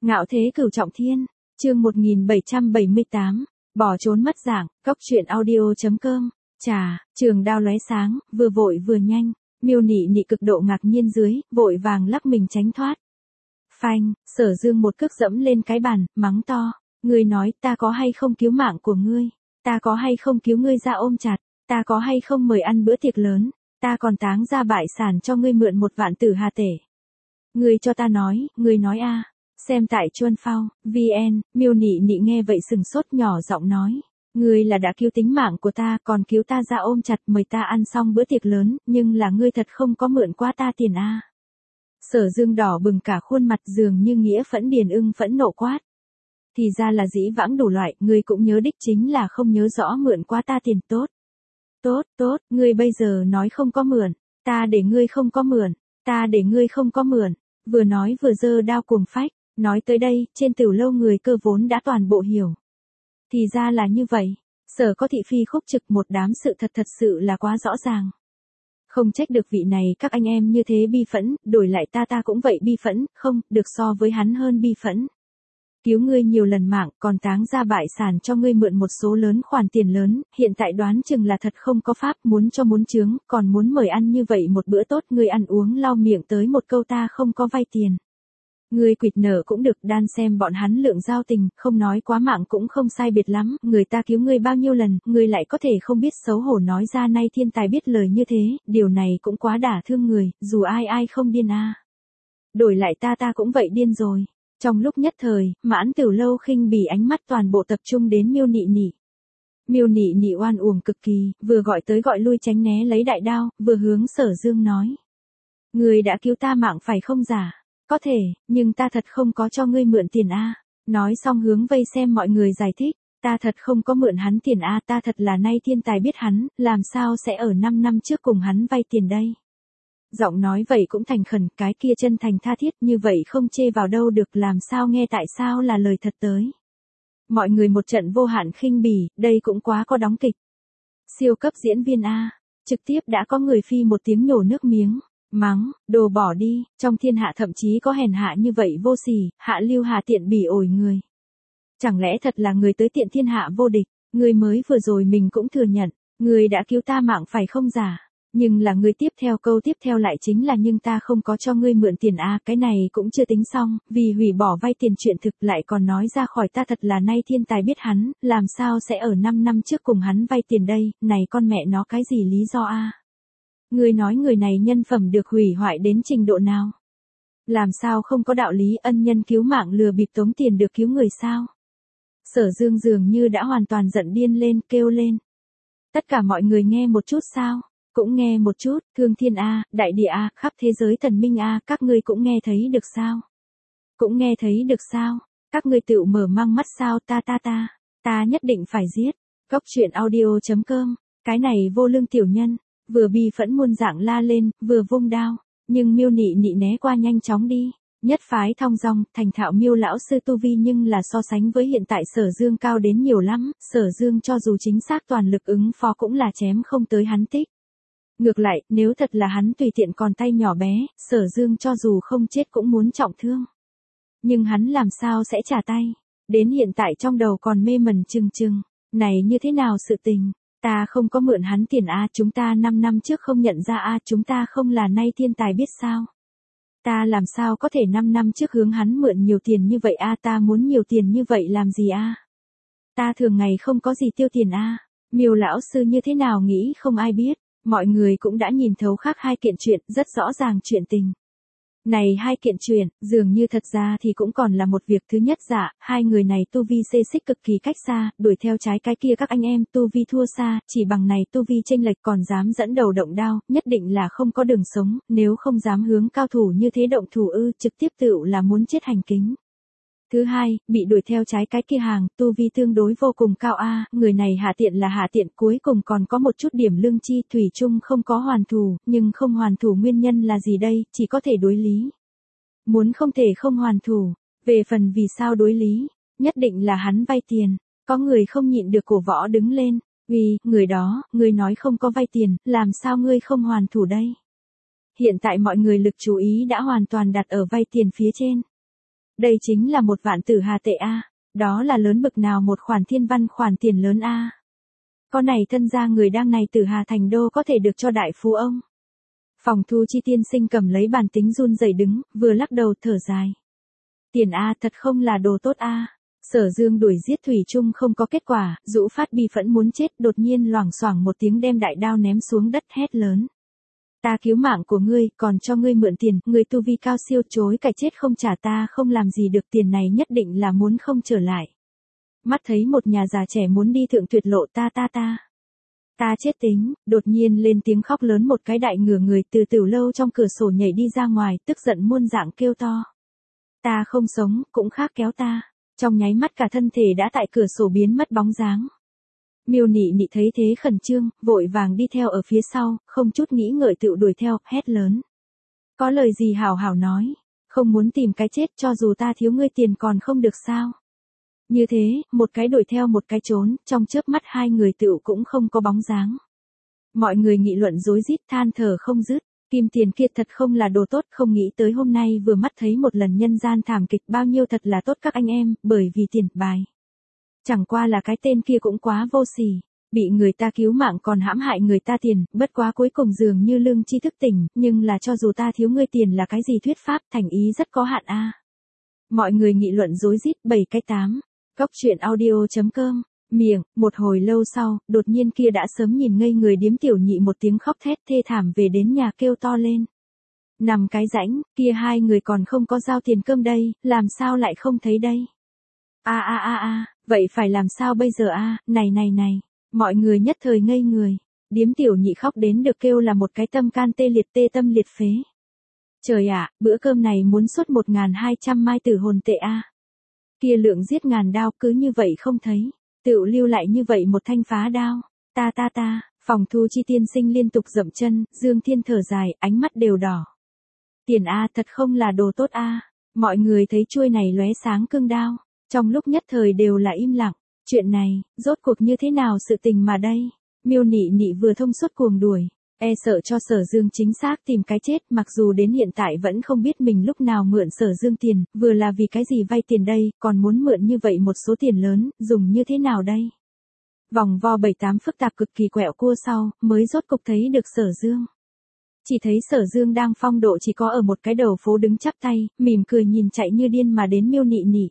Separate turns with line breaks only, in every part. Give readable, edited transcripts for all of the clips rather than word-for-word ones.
Ngạo thế cửu trọng thiên, chương 1778, bỏ trốn mất dạng, cốc truyện audio.com, trà, trường đao lóe sáng, vừa vội vừa nhanh, Miêu Nị Nị cực độ ngạc nhiên dưới, vội vàng lắc mình tránh thoát. Phanh, Sở Dương một cước dẫm lên cái bàn, mắng to, ngươi nói ta có hay không cứu mạng của ngươi, ta có hay không cứu ngươi ra ôm chặt, ta có hay không mời ăn bữa tiệc lớn, ta còn táng ra bại sản cho ngươi mượn 1.000.000 tử hà tể. Ngươi cho ta nói, ngươi nói a. Xem tại Chuân Phao, VN, Miêu Nị Nị nghe vậy sừng sốt nhỏ giọng nói. Ngươi là đã cứu tính mạng của ta, còn cứu ta ra ôm chặt mời ta ăn xong bữa tiệc lớn, nhưng là ngươi thật không có mượn qua ta tiền a. Sở Dương đỏ bừng cả khuôn mặt dường như nghĩa phẫn điền ưng phẫn nộ quát. Thì ra là dĩ vãng đủ loại, ngươi cũng nhớ đích chính là không nhớ rõ mượn qua ta tiền tốt. Tốt, ngươi bây giờ nói không có mượn, ta để ngươi không có mượn, ta để ngươi không có mượn, vừa nói vừa giơ đao cuồng phách. Nói tới đây, trên Tửu Lâu người cơ vốn đã toàn bộ hiểu. Thì ra là như vậy, Sở có thị phi khúc trực một đám sự thật sự là quá rõ ràng. Không trách được vị này các anh em như thế bi phẫn, đổi lại ta cũng vậy bi phẫn, không, được so với hắn hơn bi phẫn. Cứu ngươi nhiều lần mạng, còn táng ra bại sản cho ngươi mượn một số lớn khoản tiền lớn, hiện tại đoán chừng là thật không có pháp, muốn cho muốn chướng, còn muốn mời ăn như vậy một bữa tốt, ngươi ăn uống lau miệng tới một câu ta không có vay tiền. Ngươi quỵt nợ cũng được, đan xem bọn hắn lượng giao tình, không nói quá mạng cũng không sai biệt lắm, người ta cứu ngươi bao nhiêu lần, ngươi lại có thể không biết xấu hổ nói ra nay thiên tài biết lời như thế, điều này cũng quá đả thương người, dù ai không điên a. Đổi lại ta cũng vậy điên rồi. Trong lúc nhất thời, Mãn Tửu Lâu khinh bỉ ánh mắt toàn bộ tập trung đến Miêu Nị Nị. Miêu Nị Nị oan uổng cực kỳ, vừa gọi tới gọi lui tránh né lấy đại đao, vừa hướng Sở Dương nói. Ngươi đã cứu ta mạng phải không giả? Có thể, nhưng ta thật không có cho ngươi mượn tiền a. Nói xong hướng vây xem mọi người giải thích, ta thật không có mượn hắn tiền a, ta thật là nay thiên tài biết hắn, làm sao sẽ ở 5 năm trước cùng hắn vay tiền đây. Giọng nói vậy cũng thành khẩn, cái kia chân thành tha thiết, như vậy không chê vào đâu được, làm sao nghe tại sao là lời thật tới. Mọi người một trận vô hạn khinh bỉ, đây cũng quá có đóng kịch. Siêu cấp diễn viên a, trực tiếp đã có người phi một tiếng nhổ nước miếng. Mắng, đồ bỏ đi, trong thiên hạ thậm chí có hèn hạ như vậy vô sỉ, hạ lưu hạ tiện bỉ ổi người. Chẳng lẽ thật là người tới tiện thiên hạ vô địch, người mới vừa rồi mình cũng thừa nhận, người đã cứu ta mạng phải không giả, nhưng là người tiếp theo câu tiếp theo lại chính là nhưng ta không có cho ngươi mượn tiền a, cái này cũng chưa tính xong, vì hủy bỏ vay tiền chuyện thực lại còn nói ra khỏi ta thật là nay thiên tài biết hắn, làm sao sẽ ở 5 năm trước cùng hắn vay tiền đây, này con mẹ nó cái gì lý do a? Ngươi nói người này nhân phẩm được hủy hoại đến trình độ nào? Làm sao không có đạo lý, ân nhân cứu mạng lừa bịp tống tiền được cứu người sao? Sở Dương dường như đã hoàn toàn giận điên lên, kêu lên. Tất cả mọi người nghe một chút sao? Cũng nghe một chút, thương thiên a, đại địa a, khắp thế giới thần minh a, các ngươi cũng nghe thấy được sao? Cũng nghe thấy được sao? Các ngươi tự mở mang mắt sao? Ta nhất định phải giết. Cốc truyện audio.com, cái này vô lương tiểu nhân. Vừa bi phẫn muôn dạng la lên, vừa vung đao, nhưng Miêu Nị Nị né qua nhanh chóng đi, nhất phái thong dong, thành thạo Miêu lão sư tu vi nhưng là so sánh với hiện tại Sở Dương cao đến nhiều lắm, Sở Dương cho dù chính xác toàn lực ứng phó cũng là chém không tới hắn tích. Ngược lại, nếu thật là hắn tùy tiện còn tay nhỏ bé, Sở Dương cho dù không chết cũng muốn trọng thương. Nhưng hắn làm sao sẽ trả tay, đến hiện tại trong đầu còn mê mẩn chừng, này như thế nào sự tình. Ta không có mượn hắn tiền a, chúng ta 5 năm trước không nhận ra a, chúng ta không là nay thiên tài biết sao. Ta làm sao có thể 5 năm trước hướng hắn mượn nhiều tiền như vậy a, ta muốn nhiều tiền như vậy làm gì a? Ta thường ngày không có gì tiêu tiền a. Miêu lão sư như thế nào nghĩ không ai biết, mọi người cũng đã nhìn thấu khác hai kiện chuyện, rất rõ ràng chuyện tình. Này hai kiện chuyện, dường như thật ra thì cũng còn là một việc. Thứ nhất giả, hai người này tu vi xê xích cực kỳ cách xa, đuổi theo trái cái kia các anh em tu vi thua xa, chỉ bằng này tu vi chênh lệch còn dám dẫn đầu động đao, nhất định là không có đường sống, nếu không dám hướng cao thủ như thế động thủ trực tiếp tựu là muốn chết hành kính. Thứ hai, bị đuổi theo trái cái kia hàng, tu vi tương đối vô cùng cao a, người này hạ tiện là hạ tiện, cuối cùng còn có một chút điểm lương chi, thủy chung không có hoàn thủ, nhưng không hoàn thủ nguyên nhân là gì đây, chỉ có thể đối lý. Muốn không thể không hoàn thủ, về phần vì sao đối lý, nhất định là hắn vay tiền, có người không nhịn được cổ võ đứng lên, vì, người đó, người nói không có vay tiền, làm sao ngươi không hoàn thủ đây? Hiện tại mọi người lực chú ý đã hoàn toàn đặt ở vay tiền phía trên. Đây chính là 1 vạn tử hà tệ a. Đó là lớn bực nào một khoản thiên văn khoản tiền lớn a. Có này thân gia người đang này tử hà thành đô có thể được cho đại phú ông. Phòng thu chi tiên sinh cầm lấy bàn tính run rẩy đứng, vừa lắc đầu thở dài. Tiền a thật không là đồ tốt a. Sở Dương đuổi giết thủy chung không có kết quả, Dũ Phát bi phẫn muốn chết, đột nhiên loảng xoảng một tiếng đem đại đao ném xuống đất hét lớn. Ta cứu mạng của ngươi, còn cho ngươi mượn tiền, ngươi tu vi cao siêu chối cãi chết không trả ta không làm gì được, tiền này nhất định là muốn không trở lại. Mắt thấy một nhà già trẻ muốn đi thượng tuyệt lộ ta chết tính, đột nhiên lên tiếng khóc lớn một cái đại ngửa người từ tửu lâu trong cửa sổ nhảy đi ra ngoài, tức giận muôn dạng kêu to. Ta không sống, cũng khác kéo ta. Trong nháy mắt cả thân thể đã tại cửa sổ biến mất bóng dáng. Miêu Nị Nị thấy thế khẩn trương, vội vàng đi theo ở phía sau, không chút nghĩ ngợi tựu đuổi theo, hét lớn. Có lời gì hảo hảo nói, không muốn tìm cái chết cho dù ta thiếu ngươi tiền còn không được sao. Như thế, một cái đuổi theo một cái trốn, trong chớp mắt hai người tựu cũng không có bóng dáng. Mọi người nghị luận rối rít than thở không dứt. Kim Tiền kia thật không là đồ tốt, không nghĩ tới hôm nay vừa mắt thấy một lần nhân gian thảm kịch bao nhiêu thật là tốt các anh em, bởi vì tiền bài. Chẳng qua là cái tên kia cũng quá vô sỉ, bị người ta cứu mạng còn hãm hại người ta tiền, bất quá cuối cùng dường như lương tri thức tỉnh, nhưng là cho dù ta thiếu ngươi tiền là cái gì thuyết pháp, thành ý rất có hạn a. Mọi người nghị luận rối rít 7-8. Cóc truyện audio.com. Miệng, một hồi lâu sau, đột nhiên kia đã sớm nhìn ngây người Điếm Tiểu Nhị một tiếng khóc thét thê thảm về đến nhà kêu to lên. Nằm cái rãnh, kia hai người còn không có giao tiền cơm đây, làm sao lại không thấy đây? Vậy phải làm sao bây giờ a? Này, mọi người nhất thời ngây người. Điếm Tiểu Nhị khóc đến được kêu là một cái tâm can tê liệt tê tâm liệt phế. Trời ạ, bữa cơm này muốn suốt 1.200 mai tử hồn tệ a. Kia lượng giết ngàn đao cứ như vậy không thấy. Tựu lưu lại như vậy một thanh phá đao. Ta. Phòng thu chi tiên sinh liên tục dậm chân, Dương Thiên thở dài, ánh mắt đều đỏ. Tiền a thật không là đồ tốt a. Mọi người thấy chuôi này lóe sáng cương đao. Trong lúc nhất thời đều là im lặng. Chuyện này, rốt cuộc như thế nào sự tình mà đây? Miêu Nị Nị vừa thông suốt cuồng đuổi. E sợ cho Sở Dương chính xác tìm cái chết, mặc dù đến hiện tại vẫn không biết mình lúc nào mượn Sở Dương tiền, vừa là vì cái gì vay tiền đây, còn muốn mượn như vậy một số tiền lớn, dùng như thế nào đây? Vòng vo 7-8 phức tạp cực kỳ quẹo cua sau, mới rốt cục thấy được Sở Dương. Chỉ thấy Sở Dương đang phong độ chỉ có ở một cái đầu phố đứng chắp tay, mỉm cười nhìn chạy như điên mà đến Miêu Nị Nị.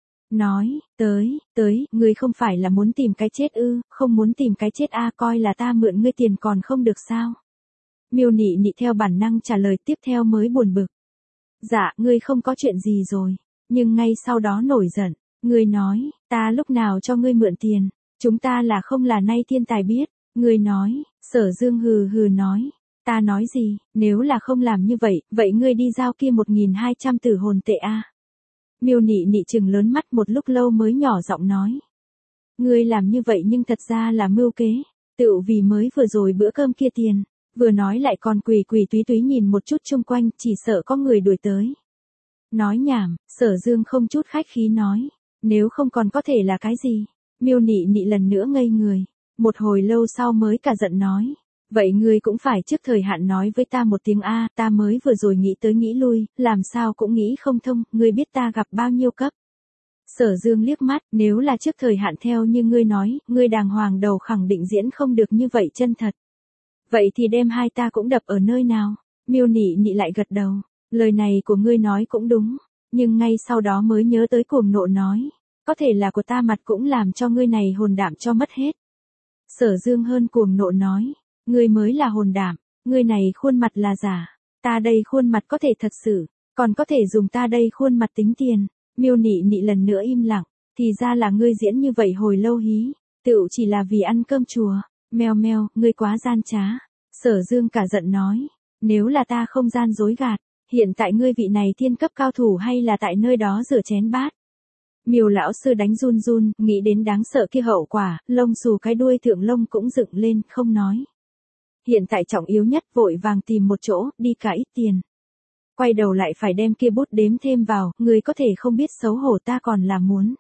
Nói, tới, ngươi không phải là muốn tìm cái chết ư, không muốn tìm cái chết a, coi là ta mượn ngươi tiền còn không được sao. Miêu Nị Nị theo bản năng trả lời tiếp theo mới buồn bực. Dạ, ngươi không có chuyện gì rồi, nhưng ngay sau đó nổi giận, ngươi nói, ta lúc nào cho ngươi mượn tiền, chúng ta là không là nay thiên tài biết, ngươi nói, Sở Dương hừ nói, ta nói gì, nếu là không làm như vậy ngươi đi giao kia 1.200 tử hồn tệ a. Miêu Nị Nị trừng lớn mắt một lúc lâu mới nhỏ giọng nói. Ngươi làm như vậy nhưng thật ra là mưu kế, tựu vì mới vừa rồi bữa cơm kia tiền, vừa nói lại còn quỳ túy nhìn một chút chung quanh, chỉ sợ có người đuổi tới. Nói nhảm, Sở Dương không chút khách khí nói, nếu không còn có thể là cái gì? Miêu Nị Nị lần nữa ngây người, một hồi lâu sau mới cả giận nói. Vậy ngươi cũng phải trước thời hạn nói với ta một tiếng a, ta mới vừa rồi nghĩ tới nghĩ lui, làm sao cũng nghĩ không thông, ngươi biết ta gặp bao nhiêu cấp. Sở Dương liếc mắt, nếu là trước thời hạn theo như ngươi nói, ngươi đàng hoàng đầu khẳng định diễn không được như vậy chân thật. Vậy thì đem hai ta cũng đập ở nơi nào? Miêu Nị Nị lại gật đầu, lời này của ngươi nói cũng đúng, nhưng ngay sau đó mới nhớ tới cuồng nộ nói, có thể là của ta mặt cũng làm cho ngươi này hồn đảm cho mất hết. Sở Dương hơn cuồng nộ nói. Ngươi mới là hồn đảm, ngươi này khuôn mặt là giả, ta đây khuôn mặt có thể thật sự, còn có thể dùng ta đây khuôn mặt tính tiền. Miêu Nị Nị lần nữa im lặng, thì ra là ngươi diễn như vậy hồi lâu hí, tựu chỉ là vì ăn cơm chùa, meo, ngươi quá gian trá. Sở Dương cả giận nói, nếu là ta không gian dối gạt, hiện tại ngươi vị này thiên cấp cao thủ hay là tại nơi đó rửa chén bát. Miêu lão sư đánh run, nghĩ đến đáng sợ kia hậu quả, lông xù cái đuôi thượng lông cũng dựng lên, không nói. Hiện tại trọng yếu nhất vội vàng tìm một chỗ, đi cả ít tiền. Quay đầu lại phải đem kia bút đếm thêm vào, người có thể không biết xấu hổ ta còn là muốn.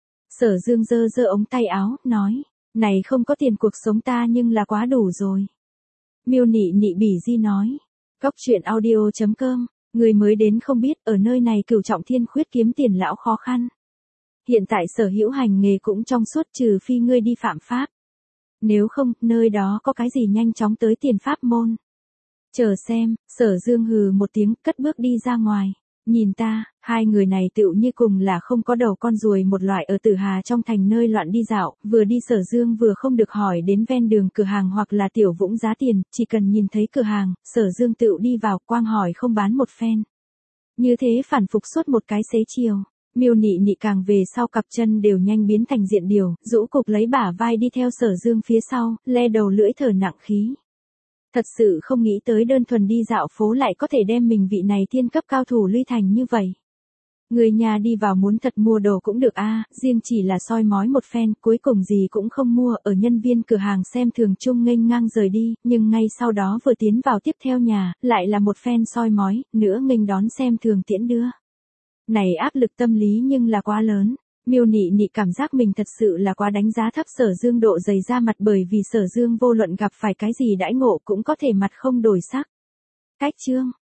Sở Dương giơ ống tay áo, nói, này không có tiền cuộc sống ta nhưng là quá đủ rồi. Miêu Nị Nị bỉ di nói, cóc truyện audio.com Người mới đến không biết, ở nơi này Cửu Trọng Thiên Khuyết kiếm tiền lão khó khăn. Hiện tại sở hữu hành nghề cũng trong suốt trừ phi ngươi đi phạm pháp. Nếu không, nơi đó có cái gì nhanh chóng tới tiền pháp môn. Chờ xem, Sở Dương hừ một tiếng, cất bước đi ra ngoài. Nhìn ta, hai người này tựu như cùng là không có đầu con ruồi một loại ở Tử Hà trong thành nơi loạn đi dạo, vừa đi Sở Dương vừa không được hỏi đến ven đường cửa hàng hoặc là tiểu vũng giá tiền, chỉ cần nhìn thấy cửa hàng, Sở Dương tựu đi vào, quang hỏi không bán một phen. Như thế phản phục suốt một cái xế chiều. Miêu Nị Nị càng về sau cặp chân đều nhanh biến thành diện điều, rũ cục lấy bả vai đi theo Sở Dương phía sau, le đầu lưỡi thở nặng khí. Thật sự không nghĩ tới đơn thuần đi dạo phố lại có thể đem mình vị này thiên cấp cao thủ luy thành như vậy. Người nhà đi vào muốn thật mua đồ cũng được a, riêng chỉ là soi mói một phen, cuối cùng gì cũng không mua, ở nhân viên cửa hàng xem thường chung nghênh ngang rời đi, nhưng ngay sau đó vừa tiến vào tiếp theo nhà, lại là một phen soi mói, nữa nghênh đón xem thường tiễn đưa. Này áp lực tâm lý nhưng là quá lớn. Miêu Nị Nị cảm giác mình thật sự là quá đánh giá thấp Sở Dương độ dày da mặt, bởi vì Sở Dương vô luận gặp phải cái gì đãi ngộ cũng có thể mặt không đổi sắc. Cách chương